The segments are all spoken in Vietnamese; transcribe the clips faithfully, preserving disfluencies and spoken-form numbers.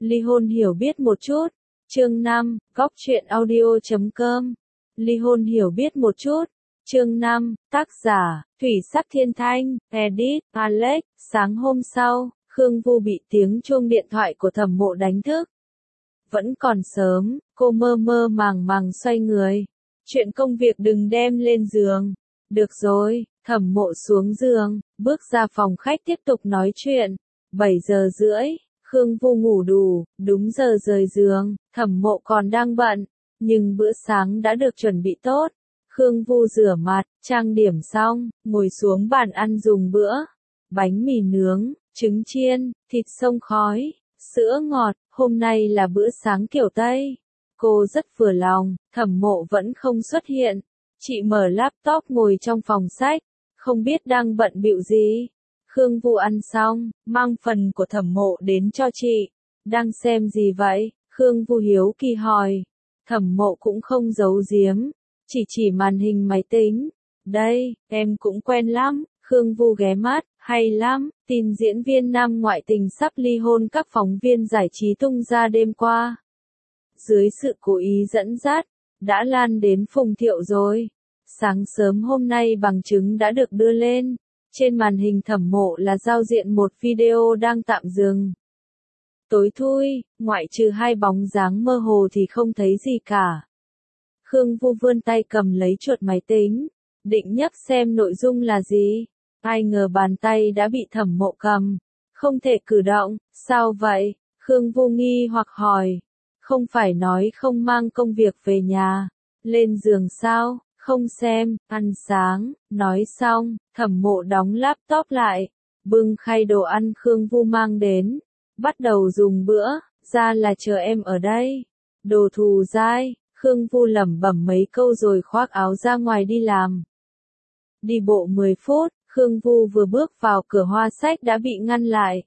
Ly hôn hiểu biết một chút. Chương năm, góc truyện audio chấm com. Ly hôn hiểu biết một chút. Chương năm, tác giả, Thủy Sắc Thiên Thanh, edit, Alex. Sáng hôm sau, Khương Vu bị tiếng chuông điện thoại của Thẩm Mộ đánh thức. Vẫn còn sớm, cô mơ mơ màng màng xoay người. Chuyện công việc đừng đem lên giường. Được rồi, Thẩm Mộ xuống giường, bước ra phòng khách tiếp tục nói chuyện. bảy giờ rưỡi, Khương Vu ngủ đủ, đúng giờ rời giường, Thẩm Mộ còn đang bận, nhưng bữa sáng đã được chuẩn bị tốt. Khương Vu rửa mặt, trang điểm xong, ngồi xuống bàn ăn dùng bữa. Bánh mì nướng, trứng chiên, thịt xông khói, sữa ngọt, hôm nay là bữa sáng kiểu Tây. Cô rất vừa lòng, Thẩm Mộ vẫn không xuất hiện. Chị mở laptop ngồi trong phòng sách, không biết đang bận bịu gì. Khương Vu ăn xong, mang phần của Thẩm Mộ đến cho chị. Đang xem gì vậy? Khương Vu hiếu kỳ hỏi. Thẩm Mộ cũng không giấu giếm, chỉ chỉ màn hình máy tính. Đây, em cũng quen lắm. Khương Vu ghé mắt, hay lắm, tin diễn viên nam ngoại tình sắp ly hôn các phóng viên giải trí tung ra đêm qua. Dưới sự cố ý dẫn dắt, đã lan đến Phùng Thiệu rồi. Sáng sớm hôm nay bằng chứng đã được đưa lên. Trên màn hình Thẩm Mộ là giao diện một video đang tạm dừng. Tối thui, ngoại trừ hai bóng dáng mơ hồ thì không thấy gì cả. Khương Vu vươn tay cầm lấy chuột máy tính, định nhấp xem nội dung là gì. Ai ngờ bàn tay đã bị Thẩm Mộ cầm, không thể cử động. Sao vậy? Khương Vu nghi hoặc hỏi. Không phải nói không mang công việc về nhà, lên giường sao? Không xem, ăn sáng. Nói xong, Thẩm Mộ đóng laptop lại, bưng khay đồ ăn Khương Vu mang đến, bắt đầu dùng bữa. Ra là chờ em ở đây. Đồ thù dai. Khương Vu lẩm bẩm mấy câu rồi khoác áo ra ngoài đi làm. Đi bộ mười phút, Khương Vu vừa bước vào cửa Hoa Sách đã bị ngăn lại.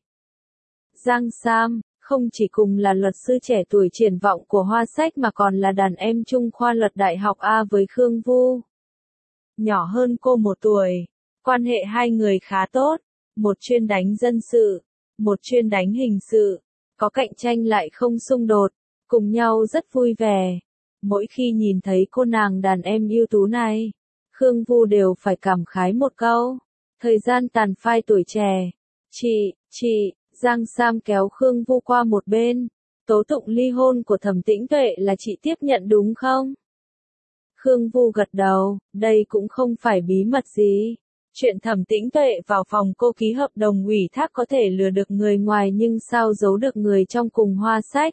Giang Sam, không chỉ cùng là luật sư trẻ tuổi triển vọng của Hoa Sách mà còn là đàn em chung khoa luật đại học A với Khương Vu. Nhỏ hơn cô một tuổi, quan hệ hai người khá tốt, một chuyên đánh dân sự, một chuyên đánh hình sự, có cạnh tranh lại không xung đột, cùng nhau rất vui vẻ. Mỗi khi nhìn thấy cô nàng đàn em ưu tú này, Khương Vu đều phải cảm khái một câu. Thời gian tàn phai tuổi trẻ. Chị, chị, Giang Sam kéo Khương Vu qua một bên. Tố tụng ly hôn của Thẩm Tĩnh Tuệ là chị tiếp nhận đúng không? Khương Vu gật đầu, đây cũng không phải bí mật gì. Chuyện Thẩm Tĩnh Tuệ vào phòng cô ký hợp đồng ủy thác có thể lừa được người ngoài nhưng sao giấu được người trong cùng Hoa Sách.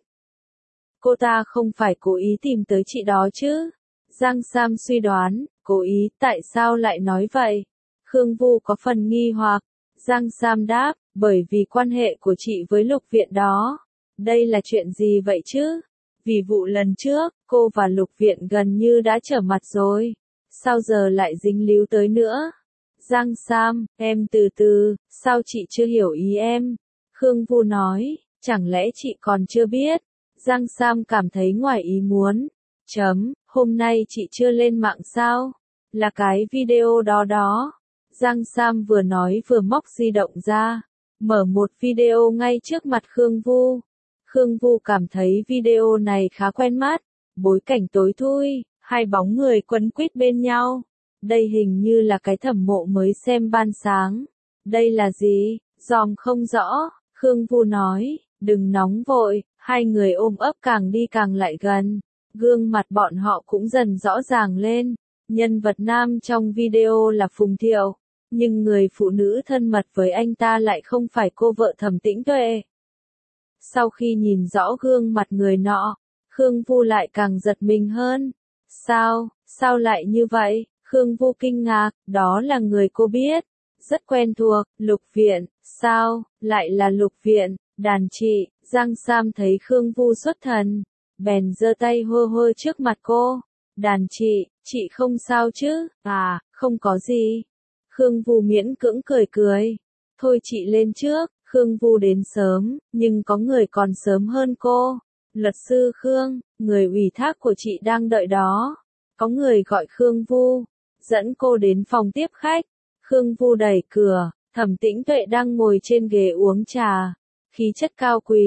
Cô ta không phải cố ý tìm tới chị đó chứ? Giang Sam suy đoán, cố ý, tại sao lại nói vậy? Khương Vu có phần nghi hoặc. Giang Sam đáp, bởi vì quan hệ của chị với Lục Viện đó. Đây là chuyện gì vậy chứ? Vì vụ lần trước, cô và Lục Viện gần như đã trở mặt rồi. Sao giờ lại dính líu tới nữa? Giang Sam, em từ từ, sao chị chưa hiểu ý em? Khương Vu nói, chẳng lẽ chị còn chưa biết? Giang Sam cảm thấy ngoài ý muốn. Chấm, hôm nay chị chưa lên mạng sao? Là cái video đó đó. Giang Sam vừa nói vừa móc di động ra, mở một video ngay trước mặt Khương Vu. Khương Vu cảm thấy video này khá quen mắt, bối cảnh tối thui, hai bóng người quấn quýt bên nhau. Đây hình như là cái Thẩm Mộ mới xem ban sáng. Đây là gì? Dòm không rõ. Khương Vu nói, đừng nóng vội. Hai người ôm ấp càng đi càng lại gần. Gương mặt bọn họ cũng dần rõ ràng lên. Nhân vật nam trong video là Phùng Thiệu, nhưng người phụ nữ thân mật với anh ta lại không phải cô vợ Thẩm Tĩnh Tuệ. Sau khi nhìn rõ gương mặt người nọ, Khương Vu lại càng giật mình hơn. Sao, sao lại như vậy? Khương Vu kinh ngạc, đó là người cô biết. Rất quen thuộc, Lục Viện, sao, lại là Lục Viện, đàn chị. Giang Sam thấy Khương Vu xuất thần, bèn giơ tay hơ hơ trước mặt cô. Đàn chị, chị không sao chứ? À, không có gì. Khương Vu miễn cưỡng cười cười. Thôi chị lên trước. Khương Vu đến sớm, nhưng có người còn sớm hơn cô. Luật sư Khương, người ủy thác của chị đang đợi đó. Có người gọi Khương Vu, dẫn cô đến phòng tiếp khách. Khương Vu đẩy cửa, Thẩm Tĩnh Tuệ đang ngồi trên ghế uống trà. Khí chất cao quý,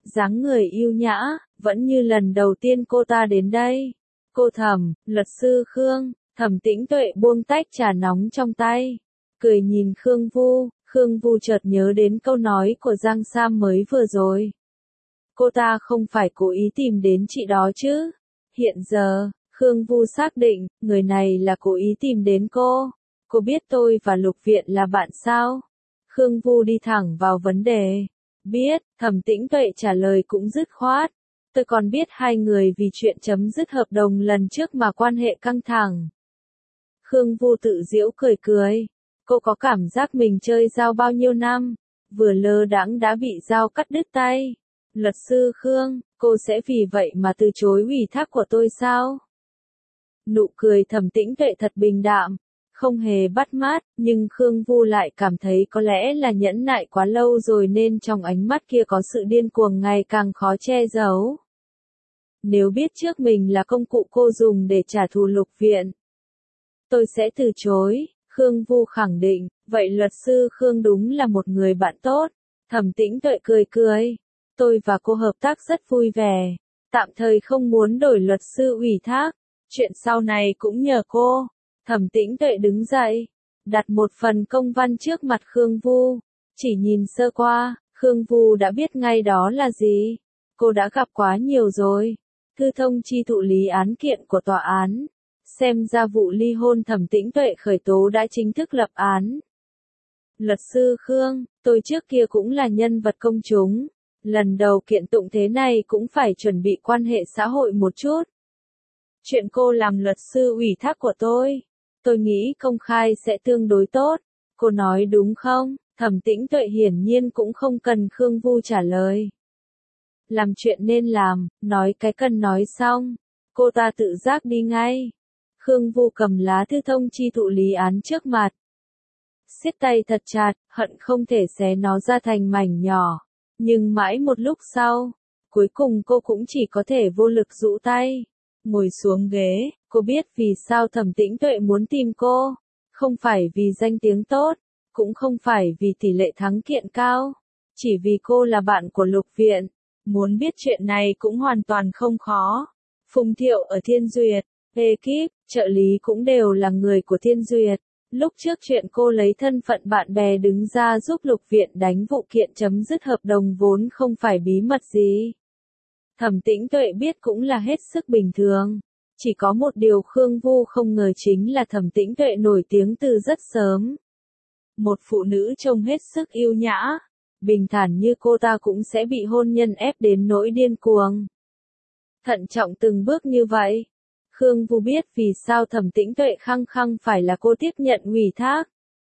dáng người yêu nhã, vẫn như lần đầu tiên cô ta đến đây. Cô Thẩm, luật sư Khương. Thẩm Tĩnh Tuệ buông tách trà nóng trong tay, cười nhìn Khương Vu. Khương Vu chợt nhớ đến câu nói của Giang Sam mới vừa rồi. Cô ta không phải cố ý tìm đến chị đó chứ? Hiện giờ, Khương Vu xác định, người này là cố ý tìm đến cô. Cô biết tôi và Lục Viện là bạn sao? Khương Vu đi thẳng vào vấn đề. Biết, Thẩm Tĩnh Tuệ trả lời cũng dứt khoát. Tôi còn biết hai người vì chuyện chấm dứt hợp đồng lần trước mà quan hệ căng thẳng. Khương Vu tự giễu cười cười. Cô có cảm giác mình chơi dao bao nhiêu năm, vừa lơ đãng đã bị dao cắt đứt tay. Luật sư Khương, cô sẽ vì vậy mà từ chối ủy thác của tôi sao? Nụ cười Thẩm Tĩnh Tuệ thật bình đạm, không hề bắt mát, nhưng Khương Vu lại cảm thấy có lẽ là nhẫn nại quá lâu rồi nên trong ánh mắt kia có sự điên cuồng ngày càng khó che giấu. Nếu biết trước mình là công cụ cô dùng để trả thù Lục Viện, tôi sẽ từ chối. Khương Vu khẳng định, vậy luật sư Khương đúng là một người bạn tốt. Thẩm Tĩnh Tuệ cười cười. Tôi và cô hợp tác rất vui vẻ. Tạm thời không muốn đổi luật sư ủy thác. Chuyện sau này cũng nhờ cô. Thẩm Tĩnh Tuệ đứng dậy, đặt một phần công văn trước mặt Khương Vu. Chỉ nhìn sơ qua, Khương Vu đã biết ngay đó là gì. Cô đã gặp quá nhiều rồi. Thư thông chi thụ lý án kiện của tòa án. Xem ra vụ ly hôn Thẩm Tĩnh Tuệ khởi tố đã chính thức lập án. Luật sư Khương, tôi trước kia cũng là nhân vật công chúng. Lần đầu kiện tụng thế này cũng phải chuẩn bị quan hệ xã hội một chút. Chuyện cô làm luật sư ủy thác của tôi, tôi nghĩ công khai sẽ tương đối tốt. Cô nói đúng không? Thẩm Tĩnh Tuệ hiển nhiên cũng không cần Khương Vu trả lời. Làm chuyện nên làm, nói cái cần nói xong. Cô ta tự giác đi ngay. Khương Vu cầm lá thư thông chi thụ lý án trước mặt. Siết tay thật chặt, hận không thể xé nó ra thành mảnh nhỏ. Nhưng mãi một lúc sau, cuối cùng cô cũng chỉ có thể vô lực rũ tay. Ngồi xuống ghế, cô biết vì sao Thẩm Tĩnh Tuệ muốn tìm cô. Không phải vì danh tiếng tốt, cũng không phải vì tỷ lệ thắng kiện cao. Chỉ vì cô là bạn của Lục Viện. Muốn biết chuyện này cũng hoàn toàn không khó. Phùng Thiệu ở Thiên Duyệt, ekip, trợ lý cũng đều là người của Thiên Duyệt. Lúc trước chuyện cô lấy thân phận bạn bè đứng ra giúp Lục Viện đánh vụ kiện chấm dứt hợp đồng vốn không phải bí mật gì. Thẩm Tĩnh Tuệ biết cũng là hết sức bình thường. Chỉ có một điều Khương Vu không ngờ chính là Thẩm Tĩnh Tuệ nổi tiếng từ rất sớm. Một phụ nữ trông hết sức yêu nhã, bình thản như cô ta cũng sẽ bị hôn nhân ép đến nỗi điên cuồng. Thận trọng từng bước như vậy. Khương Vu biết vì sao Thẩm Tĩnh Tuệ khăng khăng phải là cô tiếp nhận ủy thác.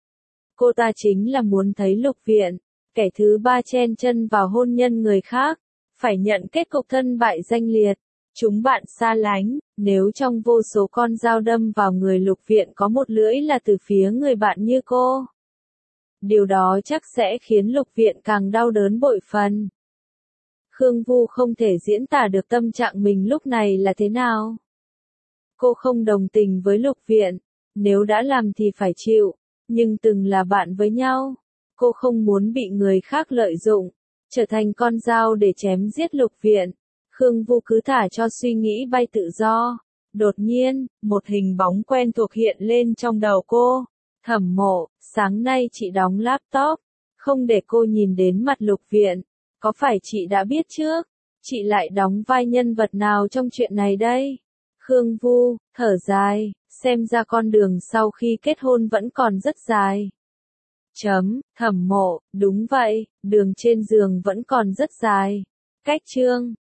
Cô ta chính là muốn thấy Lục Viện, kẻ thứ ba chen chân vào hôn nhân người khác, phải nhận kết cục thân bại danh liệt. Chúng bạn xa lánh, nếu trong vô số con dao đâm vào người Lục Viện có một lưỡi là từ phía người bạn như cô. Điều đó chắc sẽ khiến Lục Viện càng đau đớn bội phần. Khương Vu không thể diễn tả được tâm trạng mình lúc này là thế nào. Cô không đồng tình với Lục Viện, nếu đã làm thì phải chịu, nhưng từng là bạn với nhau. Cô không muốn bị người khác lợi dụng, trở thành con dao để chém giết Lục Viện. Khương Vu cứ thả cho suy nghĩ bay tự do. Đột nhiên, một hình bóng quen thuộc hiện lên trong đầu cô. Thẩm Mộ, sáng nay chị đóng laptop, không để cô nhìn đến mặt Lục Viện. Có phải chị đã biết trước? Chị lại đóng vai nhân vật nào trong chuyện này đây? Khương Vu, thở dài, xem ra con đường sau khi kết hôn vẫn còn rất dài. Chấm, Thẩm Mộ, đúng vậy, đường trên giường vẫn còn rất dài. Cách chương